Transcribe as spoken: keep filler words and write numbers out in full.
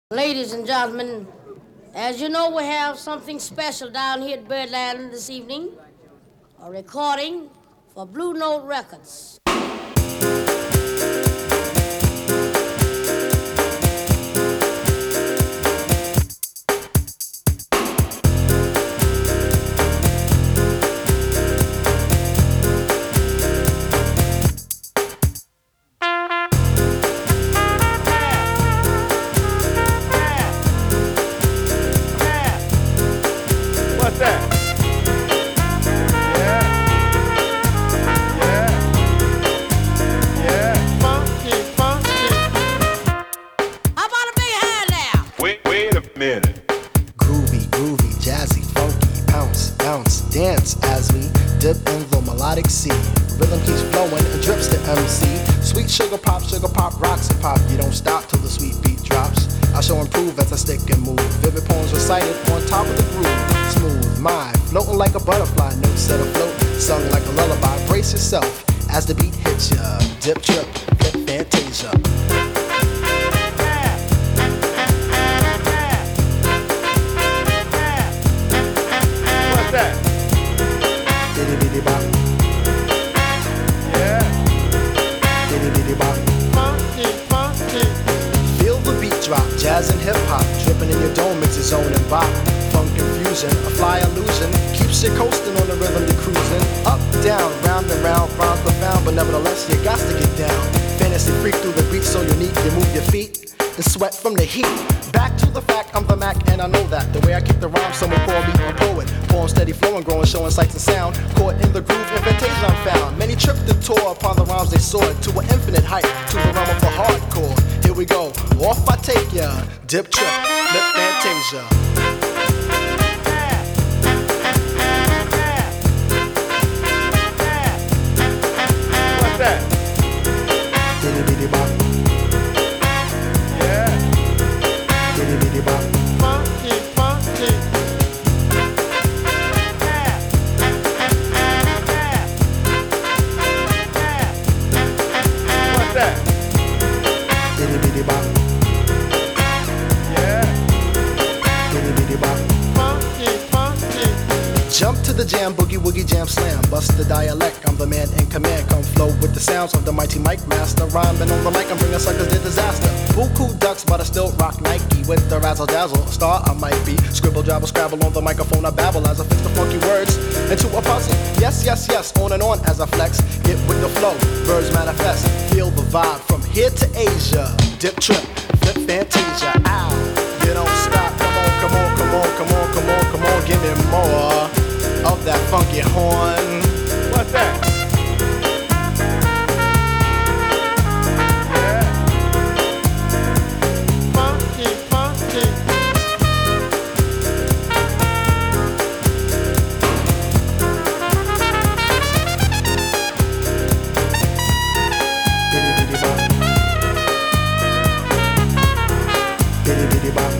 Ladies and gentlemen, as you know, we have something special down here at Birdland this evening. A recording for Blue Note Records. What's that? Yeah. Yeah. Yeah. Funky, funky. How about a big hand now? Wait, wait a minute. Groovy, groovy, jazzy, funky, bounce, bounce, dance as we dip in the melodic sea. Rhythm keeps flowing and drips to M C. Sweet sugar pop, sugar pop, rocks and pop. You don't stop till the sweet beat drops. I shall improve as I stick and move. Vivid poems recited on top of the groove. Smooth mind, floating like a butterfly. Notes set afloat, sung like a lullaby. Brace yourself as the beat hits ya. Dip, trip, flip, fantasia. What's that? Bitty bitty bop, Yeah. bitty bitty bop. Funky, funky. Feel the beat drop, jazz and hip hop, dripping in your dome, it's a zone and bop. Funk confusion, a fly illusion, keeps you coasting on the rhythm you're cruising. Up, down, round and round, rhymes profound, but nevertheless you got to get down. Fantasy freak through the beat so unique, you move your feet and sweat from the heat. Back to the fact, I'm the Mac and I know that. The way I kick the rhyme, someone call me a poet. Poem steady flowing, growing, showing sights and sound. Caught in the groove, invitation I'm found. Many tripped and tore upon the rhymes they soared to an infinite height, to the realm of the hardcore. Here we go, off I take ya. Dip trip, lip fantasia. What's that? Bitty bitty bop, Yeah. bitty bitty bop. Funky, funky. What's that? Bitty bitty bop, Yeah. bitty bitty bop. Funky, funky. Jump to the jam, boogie woogie jam slam. Bust the dialect, I'm the man in command. Come flow with the sounds of the mighty mic master. Rhyming on the mic, I'm bringing suckers to disaster. Buku ducks, but I still rock Nike with the razzle dazzle. Star I might be. Scribble, jabble, scrabble on the microphone. I babble as I fix the funky words into a puzzle. Yes, yes, yes, on and on as I flex. Get with the flow, birds manifest. Feel the vibe from here to Asia. Dip trip, flip fantasia. Ow, you don't stop. Come on, come on, come on, come on, come on, come on. Give me more of that funky horn. What's that? Yeah. Funky, funky. Bitty bitty bop. Bitty bitty bop.